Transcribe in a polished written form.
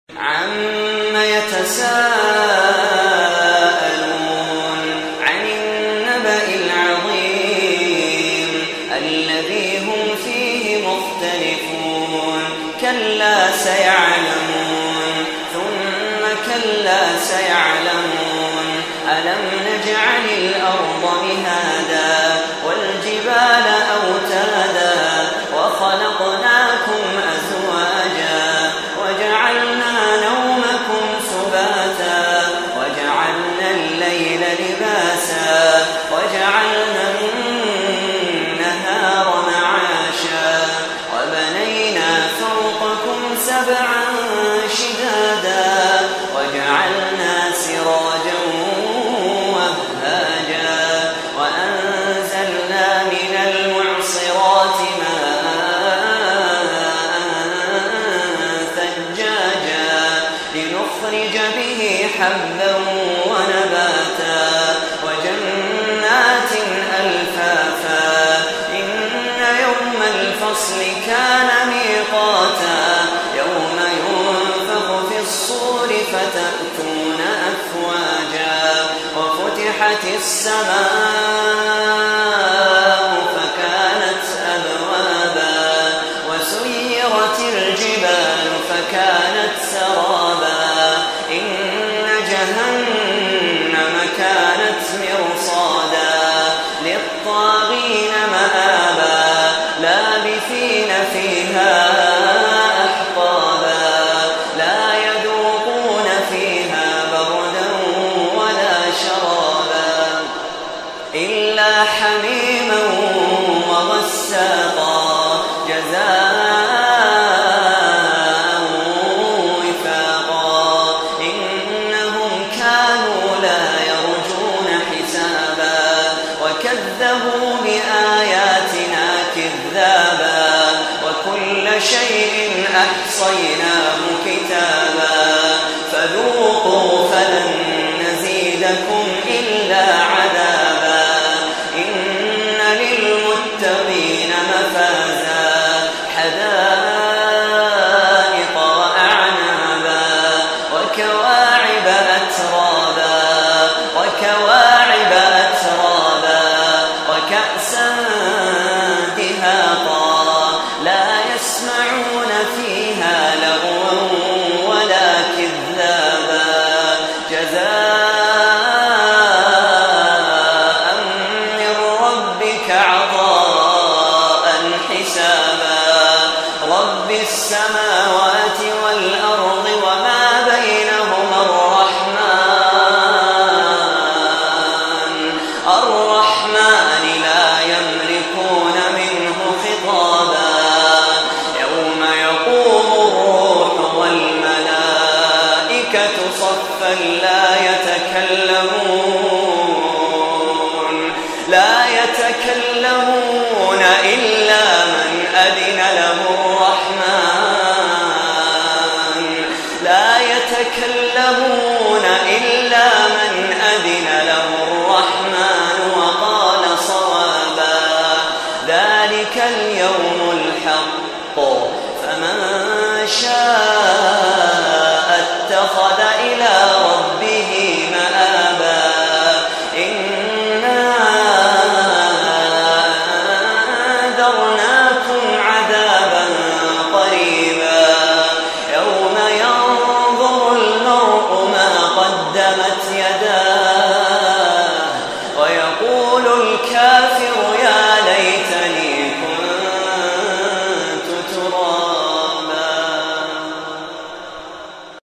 عَمَّ يَتَسَاءَلُونَ عَنِ النَّبَإِ الْعَظِيمِ الَّذِي هُمْ فِيهِ مُخْتَلِفُونَ كَلَّا سَيَعْلَمُونَ ثُمَّ كَلَّا سَيَعْلَمُونَ أَلَمْ نَجْعَلِ الْأَرْضَ مِهَادًا وَالْجِبَالَ أَوْتَادًا وَخَلَقْنَاكُمْ أَزْوَاجًا وَجَعَلْنَا نَوْمَكُمْ سُبَاتًا وَجَعَلْنَا اللَّيْلَ لِبَاسًا وَجَعَلْنَا النَّهَارَ مَعَاشًا وَبَنَيْنَا فَوْقَكُمْ سَبْعًا شِدَادًا وَجَعَلْنَا سِرَاجًا وَهَّاجًا وَأَنزَلْنَا مِنَ الْمُعْصِرَاتِ لنخرج به حبا ونباتا وجنات ألفافا إن يوم الفصل كان ميقاتا يوم ينفخ في الصور فتأتون أفواجا وفتحت السماء فكانت أبوابا وسيرت الجبال فكانت سرابا إن جهنم كانت مرصادا للطاغين مآبا لابثين فيها أحقابا لا يذوقون فيها بردا ولا شرابا إلا حميما وغساقا جزاء كذبوا بآياتنا كذابا وكل شيء أحصيناه كتابا فذوقوا فلن نزيدكم إلا عذابا إن للمتقين مفازا حدائق وأعنابا وكواعب أترابا وكأسا دهاقا لا يسمعون فيها لغوا ولا كذابا جزاء من ربك عطاء حسابا رب السماوات والأرض وما بينهما الرحمن لا يملكون منه خطابا يوم يقوم الروح والملائكة صفا لا يتكلمون إلا من أذن له الرحمن لا يتكلمون إلا من أذن له الرحمن وقال صوابا ذلك اليوم الحق فمن شاء اتخذ إلى ربه مآبا إنا أنذرناكم عذابا قريبا يوم ينظر المرء ما قدمت يداه ويقول الكافر يا